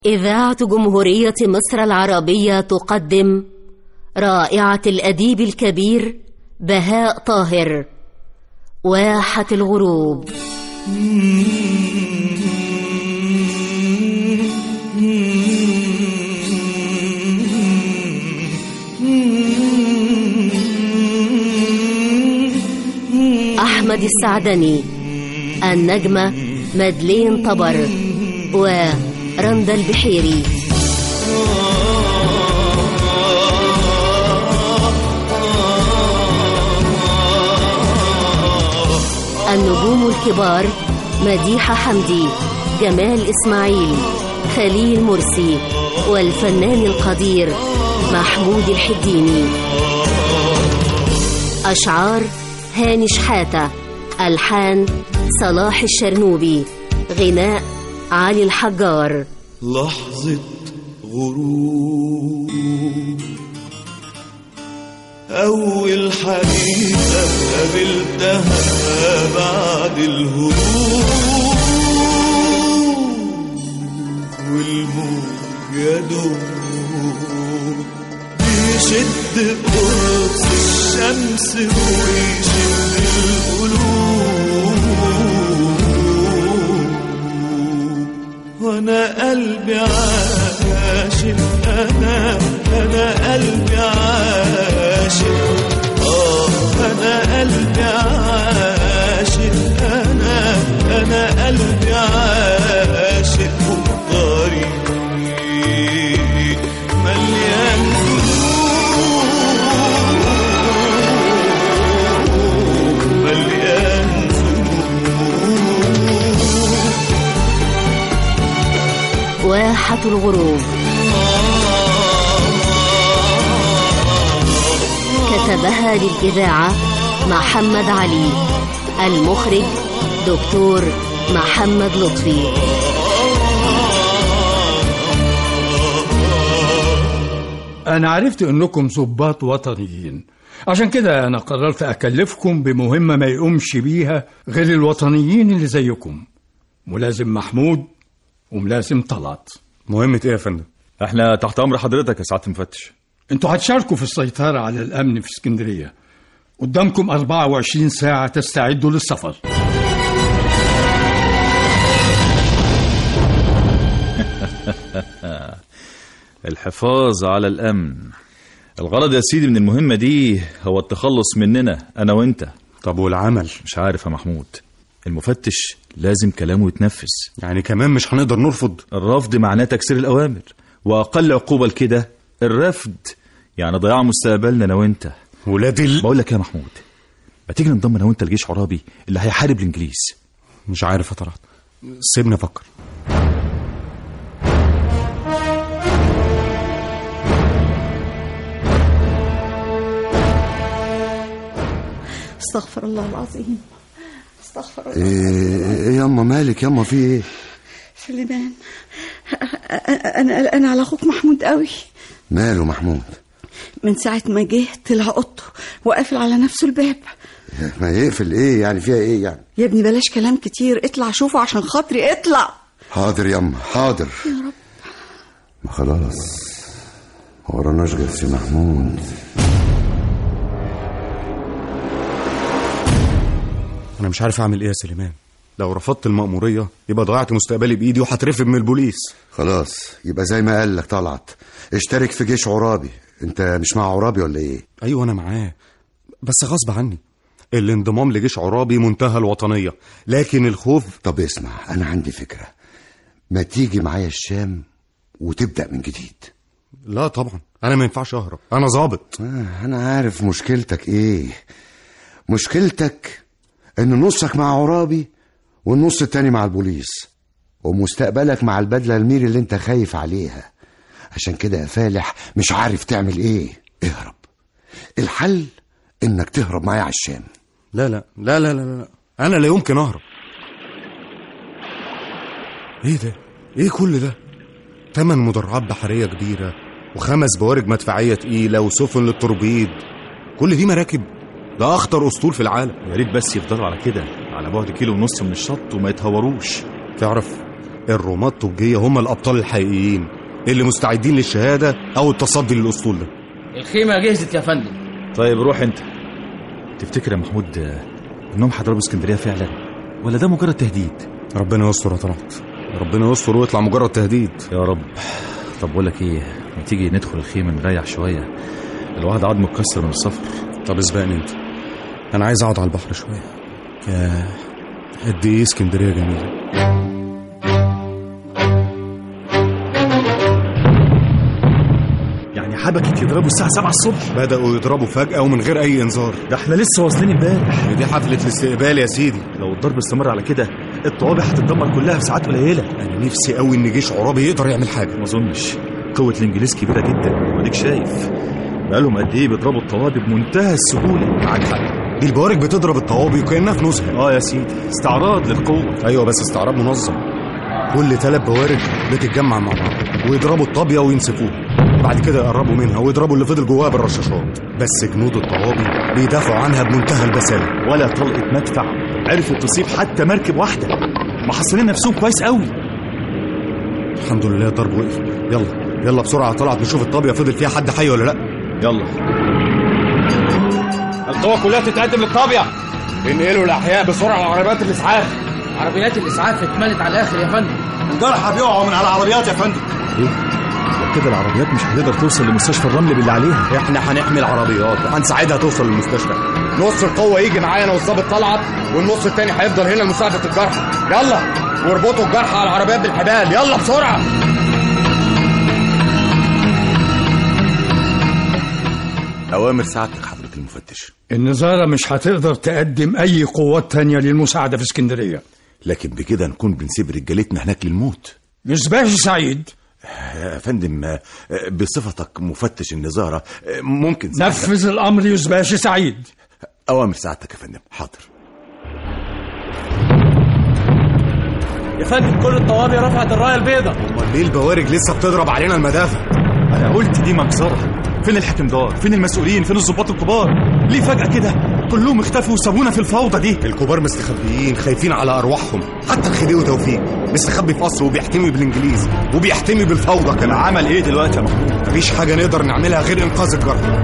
إذاعة جمهورية مصر العربية تقدم رائعة الأديب الكبير بهاء طاهر، واحة الغروب. أحمد السعدني، النجمة مدلين طبر ورندا البحيري. النجوم الكبار: مديحة حمدي، جمال إسماعيل، خليل مرسي، والفنان القدير محمود الحديني. أشعار: هاني شحاتة، ألحان صلاح الشرنوبي، غناء علي الحجار. لحظة غروب، أول حبيبة قابلتها بعد الهروب، والموج يدوب بيشد قرص الشمس ويشد القلوب، وانا قلبي عاشق، انا قلبي عاشق، انا قلبي عاشق، انا قلبي عاشق، والطريق مليان ذنوب، مليان ذنوب. واحة الغروب كتبها للإذاعة محمد علي، المخرج دكتور محمد لطفي. أنا عرفت إنكم ضباط وطنيين، عشان كده أنا قررت أكلفكم بمهمة ما يقومش بيها غير الوطنيين اللي زيكم، ملازم محمود وملازم طلعت. مهمة إيه يا فندم؟ إحنا تحت أمر حضرتك يا سعادة المفتش. انتوا هتشاركوا في السيطرة على الأمن في اسكندرية، قدامكم 24 ساعة تستعدوا للسفر. الحفاظ على الأمن. الغرض يا سيدي من المهمة دي هو التخلص مننا أنا وإنت. طب والعمل؟ مش عارف يا محمود، المفتش لازم كلامه يتنفذ. يعني كمان مش هنقدر نرفض؟ الرفض معناه تكسير الأوامر، وأقل عقوبة لكده الرفض، يعني ضياع مستقبلنا أنا وإنت. بقول لك يا محمود، ما تيجي ننضم أنا وإنت لجيش عرابي اللي هيحارب الإنجليز؟ مش عارف يا طلعت، سيبني أفكر. استغفر الله العظيم، استغفر الله. ايه ياما مالك ياما، في ايه؟ سليمان، انا على اخوك محمود قوي. ماله محمود؟ من ساعة ما جه طلع اوضته وقافل على نفسه الباب. ما يقفل ايه يعني؟ فيها ايه يعني؟ يا ابني بلاش كلام كتير، اطلع شوفه عشان خاطري، اطلع. حاضر ياما حاضر يا رب. ما خلاص وراناش غير سي محمود. أنا مش عارف أعمل إيه يا سليمان. لو رفضت المأمورية يبقى ضيعت مستقبلي بإيدي وهترفد من البوليس. خلاص يبقى زي ما قال لك طلعت، اشترك في جيش عرابي. انت مش مع عرابي ولا ايه؟ أيوة أنا معاه، بس غصب عني. الانضمام لجيش عرابي منتهى الوطنية، لكن الخوف. طب اسمع، أنا عندي فكرة، ما تيجي معايا الشام وتبدأ من جديد؟ لا طبعا، أنا ما ينفعش أهرب، أنا ضابط. أنا عارف مشكلتك إيه. مشكلتك إن نصك مع عرابي والنص التاني مع البوليس، ومستقبلك مع البدلة الميري اللي انت خايف عليها. عشان كده يا فالح مش عارف تعمل ايه. اهرب. الحل انك تهرب معايا على الشام. لا لا لا لا لا، انا لا يمكن اهرب. ايه ده؟ ايه كل ده؟ 8 مدرعات بحرية كبيرة و5 بوارج مدفعية تقيلة وسفن للتوربيد، كل دي مراكب. ده اخطر اسطول في العالم. يا ريت بس يفضلوا على كده، على بعد 1.5 كيلو من الشط وما يتهوروش. تعرف الرماة الطوجية هم الأبطال الحقيقيين اللي مستعدين للشهادة أو التصدي للأسطول ده. الخيمة جهزت يا فندم. طيب روح انت. تفتكر يا محمود انهم هيضربوا اسكندرية فعلا ولا ده مجرد تهديد؟ ربنا يستر يا طلعت، ربنا يستر ويطلع مجرد تهديد يا رب. طب بقول لك ايه، ما تيجي ندخل الخيمة نريح شوية، الواحد عاد متكسر من السفر. طب اسبقني انت، انا عايز اقعد على البحر شوية. يا قد ايه اسكندرية جميلة. حبكت يضربوا الساعة 7 الصبح. بدأوا يضربوا فجأة ومن غير أي إنذار. ده احنا لسه واصلين امبارح. دي حفلة الاستقبال يا سيدي. لو الضرب استمر على كده الطوابع هتتدمر كلها في ساعات قليلة. أنا نفسي قوي إن جيش عرابي يقدر يعمل حاجة. ما أظنش، قوة الإنجليز كبيرة جدا واديك شايف بقالهم قد إيه بيضربوا الطوابي بمنتهى السهولة. معاك حق، دي البوارج بتضرب الطوابي وكأنها في نزهة. يا سيدي، استعراض للقوة. أيوة بس استعراض منظم. كل 3 بوارج بتتجمع مع بعض ويضربوا الطابية وينسفوها، بعد كده يقربوا منها ويضربوا اللي فضل جواها بالرشاشات. بس جنود الطوابي بيدافعوا عنها بمنتهى البسالة. ولا طلقة مدفع عرفت تصيب حتى مركب واحدة. محصلين نفسهم كويس قوي. الحمد لله الضرب وقف. يلا بسرعة طلعت نشوف الطابية فضل فيها حد حي ولا لا. يلا القوة كلها تتقدم للطابية. انقلوا الأحياء بسرعة لعربيات الإسعاف. عربيات الإسعاف اتملت على الآخر يا فندم. الجرحى بيقعوا من على العربيات يا فندم. ايه كده العربيات مش هتقدر توصل لمستشفى الرمل باللي عليها. احنا هنحمي العربيات وهنساعدها توصل للمستشفى. نص القوة يجي معانا والظابط طلعت، والنص التاني هيفضل هنا لمساعدة الجرحى. يلا واربطوا الجرحى على العربيات بالحبال. يلا بسرعة. أوامر سعادتك حضرة المفتش. النظارة مش هتقدر تقدم أي قوات تانية للمساعدة في اسكندرية، لكن بكده نكون بنسيب رجالتنا هناك للموت. يسباش سعيد. يا فندم، بصفتك مفتش النظارة ممكن نفذ الأمر يسباش سعيد. أوامر سعادتك يا فندم. حاضر يا فندم. كل الطوابي رفعت الراية البيضاء. امال ليه البوارج لسه بتضرب علينا المدافع؟ انا قلت دي مجزرة. فين الحكمدار؟ فين المسؤولين؟ فين الضباط الكبار؟ ليه فجأة كده كلهم اختفوا وسابونا في الفوضى دي؟ الكبار مستخبيين خايفين على أرواحهم. حتى الخديوي توفيق مستخبي في قصره وبيحتمي بالإنجليز وبيحتمي بالفوضى كمان. عمل ايه دلوقتي يا محمود؟ مفيش حاجة نقدر نعملها غير إنقاذ الجرحى.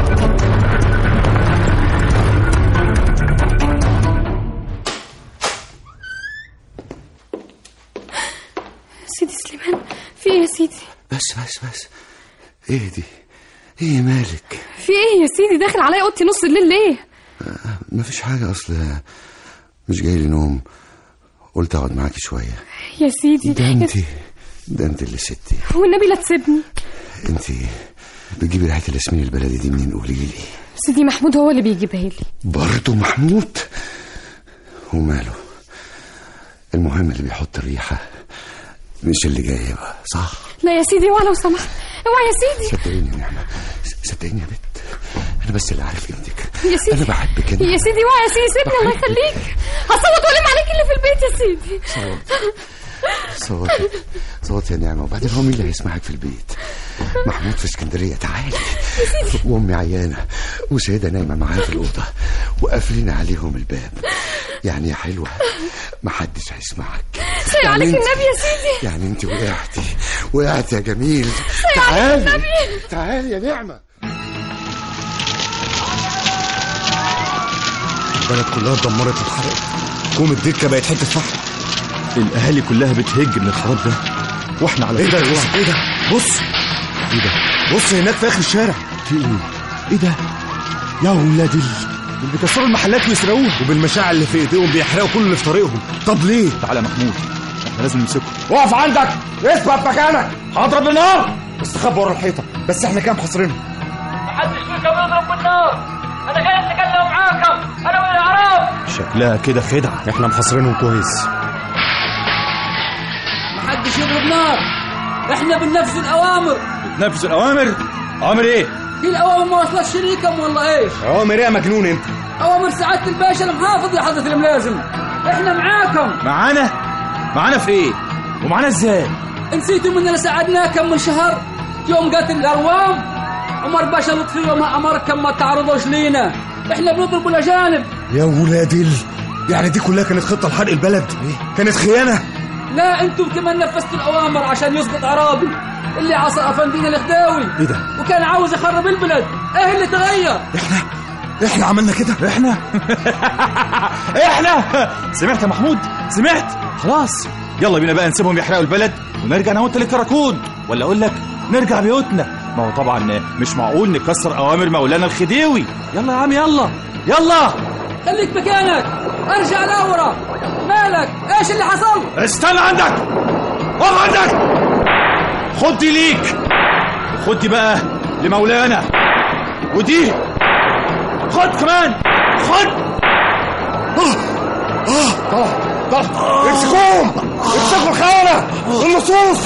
سيدي سليمان، في ايه يا سيدي؟ بس ايه دي؟ ايه مالك؟ في ايه يا سيدي؟ داخل عليا اوضتي نص الليل ليه؟ مفيش حاجة، اصل مش جاي لي نوم، قلت اقعد معاكي شوية. يا سيدي ده انت اللي ستي. والنبي لا تسيبني. انت بتجيبي ريحة الياسمين البلدي دي منين؟ قولي لي. سيدي محمود هو اللي بيجيبها لي. برضه محمود؟ وماله؟ المهم اللي بيحط الريحة مش اللي جاي بقى، صح؟ لا يا سيدي، ولو سمحت اوعى يا سيدي. صدقيني يا نعمة، صدقيني يا بنت، انا بس اللي عارف قيمتك. يا سيدي انا بحبك يا سيدي. اوعى يا سيدي، سيبني الله يخليك. هصوت والم عليك اللي في البيت يا سيدي. صوت يا نعمة، وبعدين هو مين اللي هيسمعك في البيت؟ محمود في اسكندرية. تعالي. وامي عيانة وسيدة نايمة معاها في الأوضة وقافلين عليهم الباب. يعني يا حلوة محدش هيسمعك. سيء عليك النبي يا سيدي. يعني انت وقعتي يا جميل. تعالي يا نعمة. البلد كلها اتدمرت واتحرقت. كوم الدكة بقت حتة فحم. الاهالي كلها بتهج من الخراب ده واحنا على ايه ده؟ بص ايه ده؟ بص هناك في اخر الشارع. في ايه ده؟ يا ولاد اللي بيكسروا المحلات ويسرقوها، وبالمشاعر اللي في ايديهم بيحرقوا كل اللي في طريقهم. طب ليه؟ تعالى يا محمود، احنا لازم نمسكه. اقف عندك، اثبت مكانك، هضرب بالنار. استخبى ورا الحيطة، بس احنا كام حاصرينهم. محدش فيكم يضرب بالنار. انا جاي اتكلم معاكم، انا والاعراب. شكلها كده خدعة. احنا محاصرينهم كويس. محدش يضرب نار، احنا بننفذ الاوامر. بتنفذ الاوامر؟ اوامر ايه؟ دي الاوامر ما وصلتش ليكم ولا ايش؟ اوامر ايه يا مجنون انت؟ اوامر سعادة الباشا المحافظ يا حضرة الملازم. احنا معاكم. معانا في ايه؟ ومعانا ازاي؟ نسيتوا اننا ساعدناكم من شهر يوم قتل الاروام؟ عمر باشا لطفي يومها امركم ما تعرضوش لينا، احنا بنضرب الاجانب. يا ولاد يعني دي كلها كانت خطة لحرق البلد؟ كانت خيانة. لا انتم كمان نفذتوا الاوامر عشان يسقط عرابي اللي عصى افندينا الخداوي. ايه ده؟ وكان عاوز يخرب البلد. ايه اللي تغير؟ احنا عملنا كده؟ احنا سمعت يا محمود؟ سمعت؟ خلاص يلا بينا بقى نسيبهم يحرقوا البلد ونرجع انا وانت للكراكون، ولا اقول لك نرجع بيوتنا؟ ما هو طبعا مش معقول نكسر اوامر مولانا الخديوي. يلا يا عم يلا خليك مكانك، ارجع لورا. مالك؟ ايش اللي حصل؟ استنى عندك، اقف عندك. خد دي ليك، خد دي بقى لمولانا، ودي خد كمان، خد. امسكوهم، امسكوا الخونة واللصوص.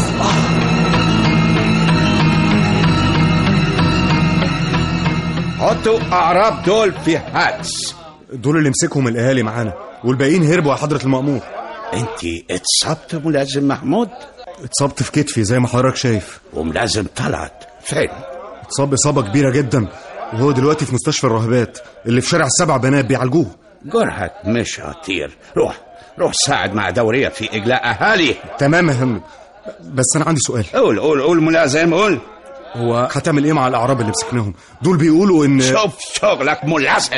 حطوا اعراب دول في حبس. دول اللي مسكهم الاهالي معانا، والباقيين هربوا يا حضرة المأمور. انت اتصبت ملازم محمود؟ اتصبت في كتفي زي ما حضرتك شايف. وملازم طلعت فين؟ اتصاب اصابة كبيرة جدا، وهو دلوقتي في مستشفى الراهبات اللي في شارع السبع بنات بيعالجوه. جرحك مش هطير. روح ساعد مع دورية في إجلاء أهالي. تمام يا هم، بس أنا عندي سؤال. قول ملازم، قول. هو هتعمل إيه مع الأعراب اللي مسكناهم؟ دول بيقولوا إن شوف شغلك ملازم.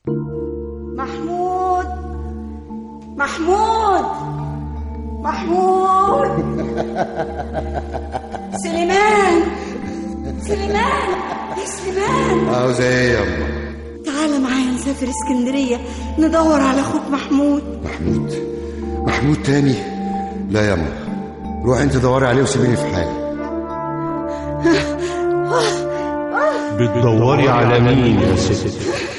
محمود سليمان عاوز ايه يا أما؟ تعال معايا نسافر اسكندرية ندور على أخوك محمود. محمود تاني؟ لا يا أما، روح انت دوري عليه وسيبيني في حالي. بتدوري على مين يا ست؟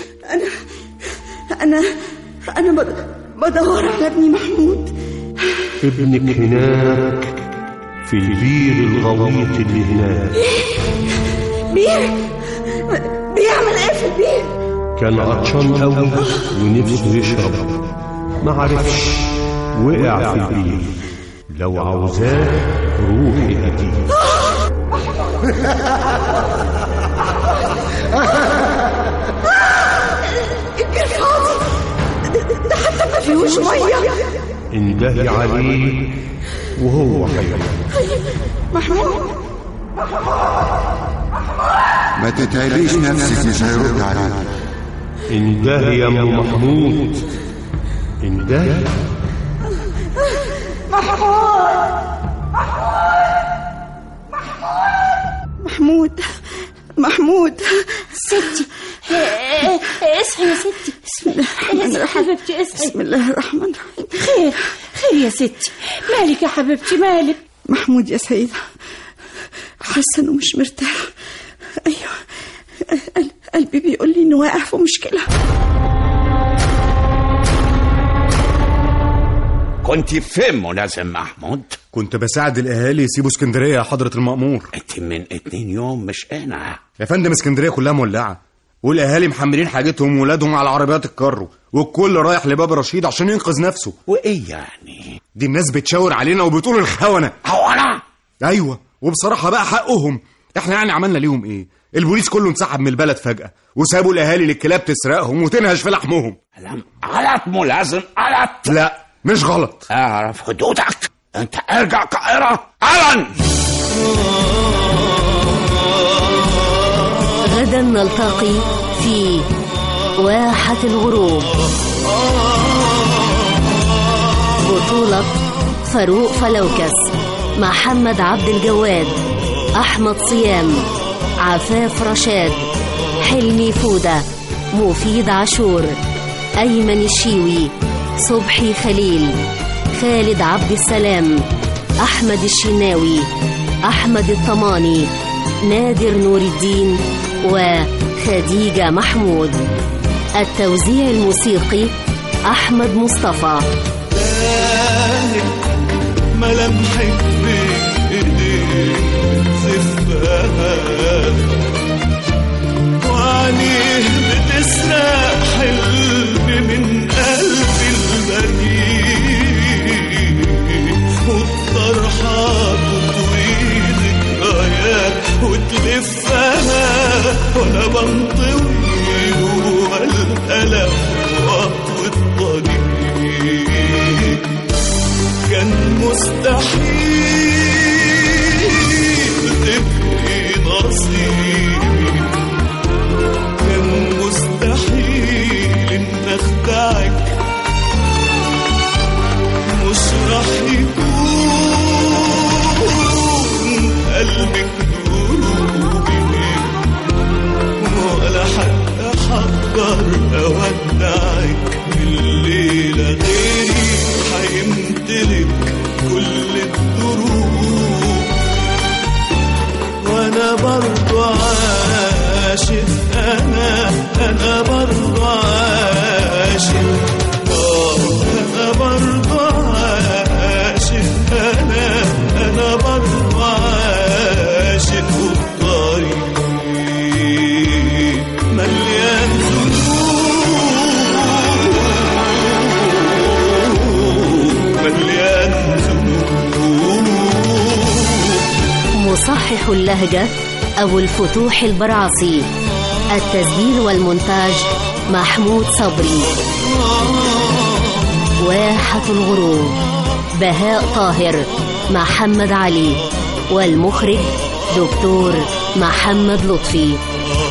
أنا بدور على ابني محمود. ابنك هناك في البير الغويط اللي هناك. بير؟ بيعمل ايه في البير؟ كان عطشان قوي ونفسه يشرب، ما عرفش، وقع في البير. لو عاوزاه روحي هاتيه. البير فاضي، ده حتى ما فيهوش ميه. اندهي عليه وهو حي. محمود ما تتعبيش نفسك، مش هيرد عليك. اندهي يا ام محمود، اندهي. محمود ستي، اصحي يا ستي. بسم الله الرحمن الرحيم. حبيبتي اصحي. بسم الله الرحمن الرحيم. خير يا ستي، مالك يا حبيبتي مالك؟ محمود يا سيدة، حاسة انه مش مرتاح. ايوه، قلبي بيقول لي انه واقع في مشكلة. كنت فين ملازم محمود؟ كنت بساعد الاهالي يسيبوا اسكندرية يا حضرة المأمور. انت من 2 يوم مش هنا يا فندم، اسكندرية كلها مولعة، والاهالي محملين حاجتهم وولادهم على عربيات الكارو، والكل رايح لباب رشيد عشان ينقذ نفسه. وايه يعني؟ دي الناس بتشاور علينا وبتقول الخونة. ايوه، وبصراحة بقى حقهم. احنا يعني عملنا ليهم ايه؟ البوليس كله انسحب من البلد فجأة، وسابوا الاهالي للكلاب تسرقهم وتنهش في لحمهم. غلط ملازم، غلط. لا مش غلط. اعرف حدودك. انت ارجع القاهرة علن. غدا نلتقي في واحة الغروب. بطولة فاروق فلوكس، محمد عبد الجواد، أحمد صيام، عفاف رشاد، حلمي فودة، مفيد عاشور، أيمن الشيوي، صبحي خليل، خالد عبد السلام، أحمد الشناوي، أحمد الطماني، نادر نور الدين، وخديجة محمود. التوزيع الموسيقي أحمد مصطفى. ملامحك بإيديك زفاف، وعينيه بتسرق حلمي من قلبي البريء، والطرحة تطوي ذكريات وتلفها، وأنا بنطوي جوا الألم وأطوي الطريق. كان مستحيل أنا برضو عاشق، أنا برضو عاشق، أنا برضو عاشق، أنا برضو عاشق، والطريق مليان ذنوب، مليان ذنوب. مصحح اللهجة أبو الفتوح البرعصي، التسجيل والمونتاج محمود صبري، واحة الغروب بهاء طاهر، محمد علي، والمخرج دكتور محمد لطفي.